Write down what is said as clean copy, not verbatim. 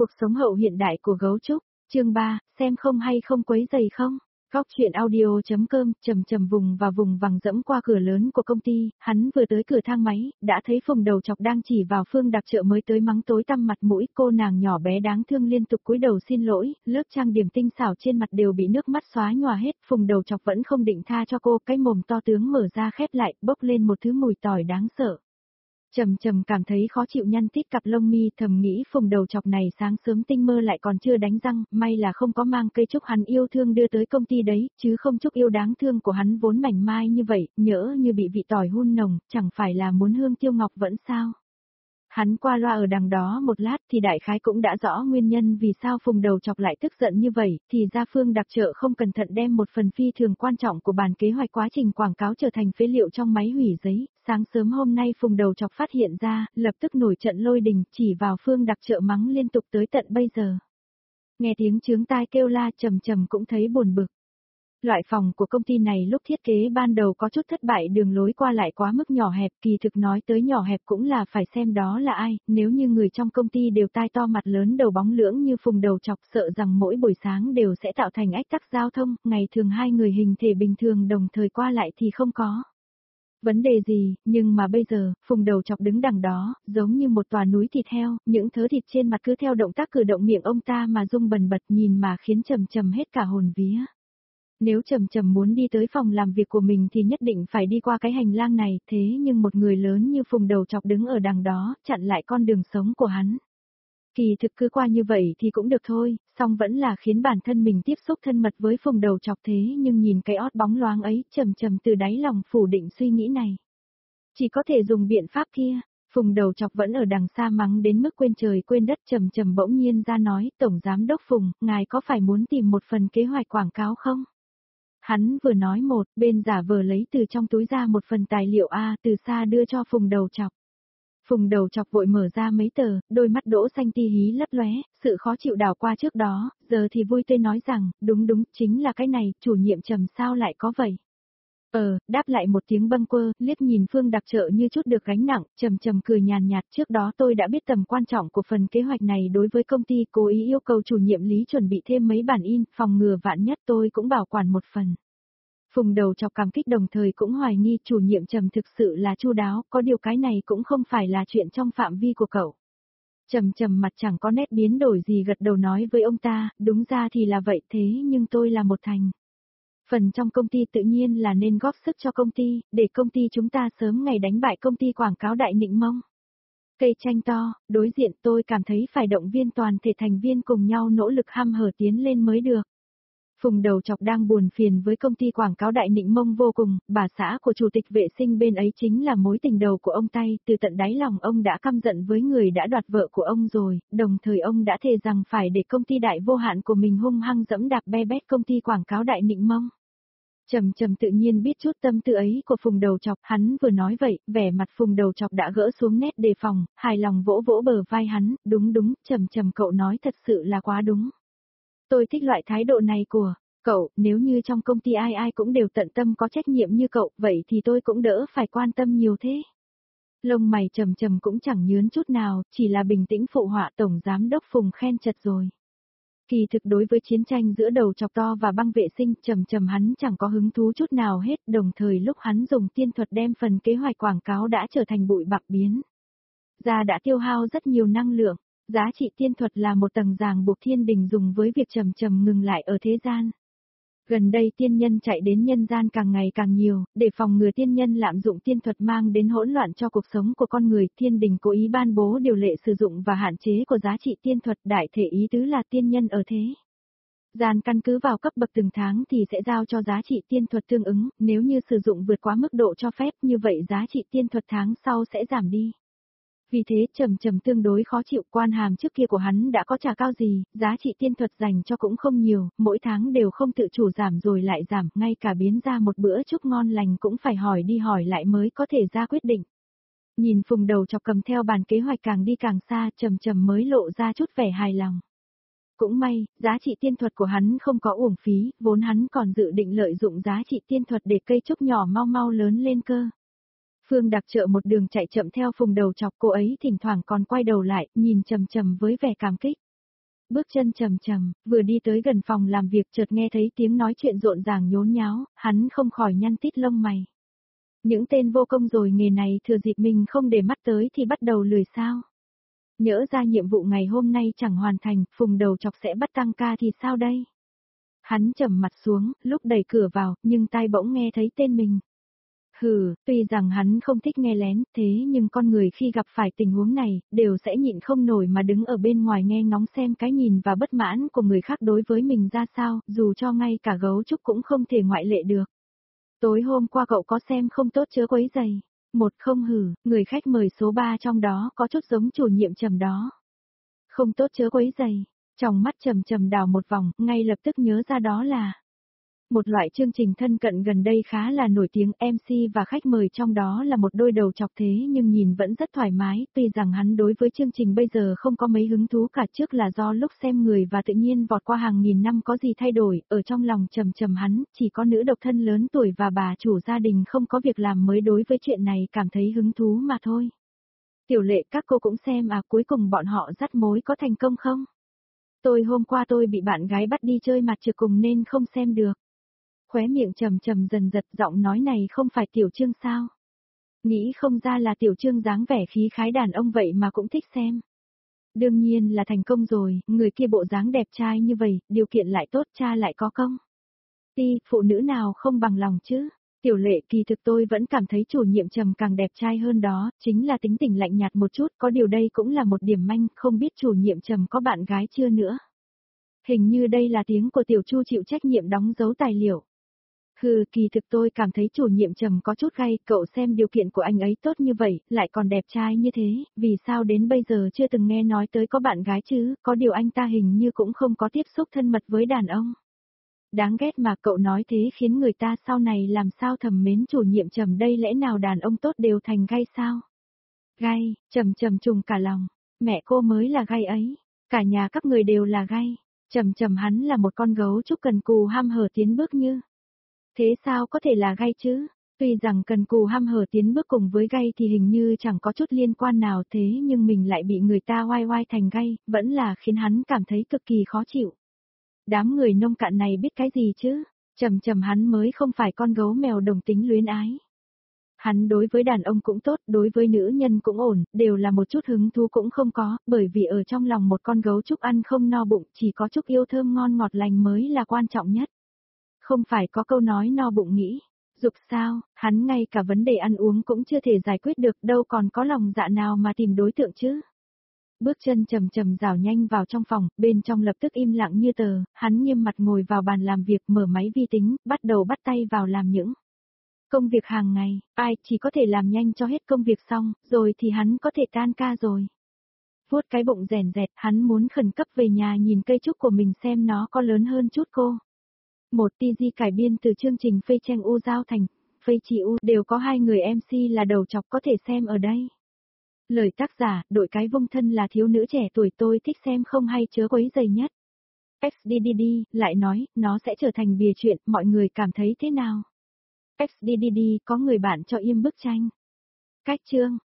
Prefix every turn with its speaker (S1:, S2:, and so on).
S1: Cuộc sống hậu hiện đại của gấu trúc, chương 3, xem không hay không quấy giày không? Góc chuyện audio.com, chầm vùng và vùng vằng dẫm qua cửa lớn của công ty, hắn vừa tới cửa thang máy, đã thấy Phùng Đầu Chọc đang chỉ vào Phương Đặc Trợ mới tới mắng tối tăm mặt mũi, cô nàng nhỏ bé đáng thương liên tục cúi đầu xin lỗi, lớp trang điểm tinh xảo trên mặt đều bị nước mắt xóa nhòa hết, Phùng Đầu Chọc vẫn không định tha cho cô, cái mồm to tướng mở ra khép lại, bốc lên một thứ mùi tỏi đáng sợ. Trầm cảm thấy khó chịu nhăn tít cặp lông mi, thầm nghĩ Phùng Đầu Chọc này sáng sớm tinh mơ lại còn chưa đánh răng, may là không có mang cây trúc hắn yêu thương đưa tới công ty đấy, chứ không trúc yêu đáng thương của hắn vốn mảnh mai như vậy, nhỡ như bị vị tỏi hun nồng, chẳng phải là muốn hương tiêu ngọc vẫn sao. Hắn qua loa ở đằng đó một lát thì đại khái cũng đã rõ nguyên nhân vì sao Phùng Đầu Chọc lại tức giận như vậy, thì ra Phương Đặc Trợ không cẩn thận đem một phần phi thường quan trọng của bản kế hoạch quá trình quảng cáo trở thành phế liệu trong máy hủy giấy. Sáng sớm hôm nay Phùng Đầu Chọc phát hiện ra, lập tức nổi trận lôi đình, chỉ vào Phương Đặc Trợ mắng liên tục tới tận bây giờ. Nghe tiếng chướng tai kêu la, Trầm cũng thấy buồn bực. Loại phòng của công ty này lúc thiết kế ban đầu có chút thất bại, đường lối qua lại quá mức nhỏ hẹp, kỳ thực nói tới nhỏ hẹp cũng là phải xem đó là ai, nếu như người trong công ty đều tai to mặt lớn đầu bóng lưỡng như Phùng Đầu Chọc, sợ rằng mỗi buổi sáng đều sẽ tạo thành ách tắc giao thông, ngày thường hai người hình thể bình thường đồng thời qua lại thì không có vấn đề gì, nhưng mà bây giờ, Phùng Đầu Chọc đứng đằng đó, giống như một tòa núi thịt heo, những thớ thịt trên mặt cứ theo động tác cử động miệng ông ta mà rung bần bật, nhìn mà khiến Trầm hết cả hồn vía. Nếu Trầm muốn đi tới phòng làm việc của mình thì nhất định phải đi qua cái hành lang này, thế nhưng một người lớn như Phùng Đầu Chọc đứng ở đằng đó, chặn lại con đường sống của hắn. Kỳ thực cứ qua như vậy thì cũng được thôi, song vẫn là khiến bản thân mình tiếp xúc thân mật với Phùng Đầu Chọc, thế nhưng nhìn cái ót bóng loáng ấy, Trầm từ đáy lòng phủ định suy nghĩ này. Chỉ có thể dùng biện pháp kia. Phùng Đầu Chọc vẫn ở đằng xa mắng đến mức quên trời quên đất, Trầm bỗng nhiên ra nói, Tổng Giám Đốc Phùng, ngài có phải muốn tìm một phần kế hoạch quảng cáo không? Hắn vừa nói một, bên giả vờ lấy từ trong túi ra một phần tài liệu A, từ xa đưa cho Phùng Đầu Chọc. Phùng Đầu Chọc vội mở ra mấy tờ, đôi mắt đỗ xanh ti hí lấp lóe, sự khó chịu đảo qua trước đó, giờ thì vui tươi nói rằng, đúng, chính là cái này, chủ nhiệm Trầm sao lại có vậy? Đáp lại một tiếng bâng quơ, liếc nhìn Phương Đặc Trợ như chút được gánh nặng, Trầm cười nhàn nhạt, trước đó tôi đã biết tầm quan trọng của phần kế hoạch này đối với công ty, cố ý yêu cầu chủ nhiệm Lý chuẩn bị thêm mấy bản in, phòng ngừa vạn nhất tôi cũng bảo quản một phần. Phùng Đầu Chọc cảm kích đồng thời cũng hoài nghi chủ nhiệm Trầm thực sự là chu đáo, có điều cái này cũng không phải là chuyện trong phạm vi của cậu. Trầm mặt chẳng có nét biến đổi gì gật đầu nói với ông ta, đúng ra thì là vậy, thế nhưng tôi là một thành phần trong công ty tự nhiên là nên góp sức cho công ty, để công ty chúng ta sớm ngày đánh bại công ty quảng cáo Đại Nịnh Mông. Cây tranh to, đối diện tôi cảm thấy phải động viên toàn thể thành viên cùng nhau nỗ lực hăm hở tiến lên mới được. Phùng Đầu Chọc đang buồn phiền với công ty quảng cáo Đại Nịnh Mông vô cùng, bà xã của chủ tịch vệ sinh bên ấy chính là mối tình đầu của ông tay, từ tận đáy lòng ông đã căm giận với người đã đoạt vợ của ông rồi, đồng thời ông đã thề rằng phải để công ty đại vô hạn của mình hung hăng dẫm đạp be bét công ty quảng cáo Đại Nịnh Mông. Trầm tự nhiên biết chút tâm tư ấy của Phùng Đầu Chọc, hắn vừa nói vậy, vẻ mặt Phùng Đầu Chọc đã gỡ xuống nét đề phòng, hài lòng vỗ bờ vai hắn, đúng, Trầm cậu nói thật sự là quá đúng. Tôi thích loại thái độ này của cậu, nếu như trong công ty ai cũng đều tận tâm có trách nhiệm như cậu, vậy thì tôi cũng đỡ phải quan tâm nhiều thế. Lông mày Trầm cũng chẳng nhướng chút nào, chỉ là bình tĩnh phụ họa Tổng Giám Đốc Phùng khen chật rồi. Kỳ thực đối với chiến tranh giữa Đầu Chọc to và băng vệ sinh, Trầm hắn chẳng có hứng thú chút nào hết, đồng thời lúc hắn dùng tiên thuật đem phần kế hoạch quảng cáo đã trở thành bụi bặm biến ra đã tiêu hao rất nhiều năng lượng. Giá trị tiên thuật là một tầng ràng buộc thiên đình dùng với việc Trầm ngừng lại ở thế gian. Gần đây tiên nhân chạy đến nhân gian càng ngày càng nhiều, để phòng ngừa tiên nhân lạm dụng tiên thuật mang đến hỗn loạn cho cuộc sống của con người, thiên đình cố ý ban bố điều lệ sử dụng và hạn chế của giá trị tiên thuật, đại thể ý tứ là tiên nhân ở thế gian căn cứ vào cấp bậc từng tháng thì sẽ giao cho giá trị tiên thuật tương ứng, nếu như sử dụng vượt quá mức độ cho phép như vậy giá trị tiên thuật tháng sau sẽ giảm đi. Vì thế Trầm tương đối khó chịu, quan hàm trước kia của hắn đã có trả cao gì, giá trị tiên thuật dành cho cũng không nhiều, mỗi tháng đều không tự chủ giảm rồi lại giảm, ngay cả biến ra một bữa chúc ngon lành cũng phải hỏi đi hỏi lại mới có thể ra quyết định. Nhìn Phùng Đầu Chọc cầm theo bàn kế hoạch càng đi càng xa, Trầm mới lộ ra chút vẻ hài lòng. Cũng may, giá trị tiên thuật của hắn không có uổng phí, vốn hắn còn dự định lợi dụng giá trị tiên thuật để cây trúc nhỏ mau lớn lên cơ. Phương Đặc Trợ một đường chạy chậm theo Phùng Đầu Chọc, cô ấy thỉnh thoảng còn quay đầu lại, nhìn Trầm với vẻ cảm kích. Bước chân trầm trầm, vừa đi tới gần phòng làm việc chợt nghe thấy tiếng nói chuyện rộn ràng nhốn nháo, hắn không khỏi nhăn tít lông mày. Những tên vô công rồi nghề này thừa dịp mình không để mắt tới thì bắt đầu lười sao. Nhỡ ra nhiệm vụ ngày hôm nay chẳng hoàn thành, Phùng đầu chọc sẽ bắt tăng ca thì sao đây? Hắn trầm mặt xuống, lúc đẩy cửa vào, nhưng tai bỗng nghe thấy tên mình. Hừ, tuy rằng hắn không thích nghe lén, thế nhưng con người khi gặp phải tình huống này, đều sẽ nhịn không nổi mà đứng ở bên ngoài nghe ngóng xem cái nhìn và bất mãn của người khác đối với mình ra sao, dù cho ngay cả gấu trúc cũng không thể ngoại lệ được. Tối hôm qua cậu có xem không tốt chớ quấy giày. Một không hử, người khách mời số 3 trong đó có chút giống chủ nhiệm Trầm đó. Không tốt chớ quấy giày. Trong mắt Trầm Trầm đảo một vòng, ngay lập tức nhớ ra đó là một loại chương trình thân cận gần đây khá là nổi tiếng, MC và khách mời trong đó là một đôi đầu chọc thế nhưng nhìn vẫn rất thoải mái, tuy rằng hắn đối với chương trình bây giờ không có mấy hứng thú cả, trước là do lúc xem người và tự nhiên vọt qua hàng nghìn năm có gì thay đổi, ở trong lòng Trầm Trầm hắn, chỉ có nữ độc thân lớn tuổi và bà chủ gia đình không có việc làm mới đối với chuyện này cảm thấy hứng thú mà thôi. Tiểu Lệ, các cô cũng xem à, cuối cùng bọn họ dắt mối có thành công không? Hôm qua tôi bị bạn gái bắt đi chơi mặt trượt cùng nên không xem được. Khóe miệng Trầm Trầm dần giật, giọng nói này không phải Tiểu Trương sao? Nghĩ không ra là Tiểu Trương dáng vẻ khí khái đàn ông vậy mà cũng thích xem. Đương nhiên là thành công rồi, người kia bộ dáng đẹp trai như vậy, điều kiện lại tốt, cha lại có công. Phụ nữ nào không bằng lòng chứ? Tiểu Lệ, kỳ thực tôi vẫn cảm thấy chủ nhiệm Trầm càng đẹp trai hơn đó, chính là tính tình lạnh nhạt một chút, có điều đây cũng là một điểm manh, không biết chủ nhiệm Trầm có bạn gái chưa nữa. Hình như đây là tiếng của Tiểu Chu chịu trách nhiệm đóng dấu tài liệu. Hừ, kỳ thực tôi cảm thấy chủ nhiệm Trầm có chút gay, cậu xem điều kiện của anh ấy tốt như vậy, lại còn đẹp trai như thế, vì sao đến bây giờ chưa từng nghe nói tới có bạn gái chứ, có điều anh ta hình như cũng không có tiếp xúc thân mật với đàn ông. Đáng ghét mà cậu nói thế khiến người ta sau này làm sao thầm mến chủ nhiệm Trầm đây, lẽ nào đàn ông tốt đều thành gay sao? Gay, Trầm Trầm trùng cả lòng, mẹ cô mới là gay ấy, cả nhà các người đều là gay, Trầm Trầm hắn là một con gấu trúc cần cù ham hở tiến bước như. Thế sao có thể là gay chứ? Tuy rằng cần cù ham hở tiến bước cùng với gay thì hình như chẳng có chút liên quan nào, thế nhưng mình lại bị người ta oai oai thành gay, vẫn là khiến hắn cảm thấy cực kỳ khó chịu. Đám người nông cạn này biết cái gì chứ? Trầm Trầm hắn mới không phải con gấu mèo đồng tính luyến ái. Hắn đối với đàn ông cũng tốt, đối với nữ nhân cũng ổn, đều là một chút hứng thú cũng không có, bởi vì ở trong lòng một con gấu trúc ăn không no bụng, chỉ có chút yêu thơm ngon ngọt lành mới là quan trọng nhất. Không phải có câu nói no bụng nghĩ, dục sao, hắn ngay cả vấn đề ăn uống cũng chưa thể giải quyết được, đâu còn có lòng dạ nào mà tìm đối tượng chứ. Bước chân Trầm Trầm rảo nhanh vào trong phòng, bên trong lập tức im lặng như tờ, hắn nghiêm mặt ngồi vào bàn làm việc, mở máy vi tính, bắt đầu bắt tay vào làm những công việc hàng ngày, ai chỉ có thể làm nhanh cho hết công việc xong, rồi thì hắn có thể tan ca rồi. Vuốt cái bụng rèn rẹt, hắn muốn khẩn cấp về nhà nhìn cây trúc của mình xem nó có lớn hơn chút cô. Một TG cải biên từ chương trình Phây Tranh U Giao Thành, Phây Chị U đều có hai người MC là đầu chọc có thể xem ở đây. Lời tác giả, đội cái vung thân là thiếu nữ trẻ tuổi tôi thích xem không hay chớ quấy giày nhất. XDDD, lại nói, nó sẽ trở thành bìa truyện, mọi người cảm thấy thế nào? XDDD, có người bạn cho im bức tranh. Cách chương,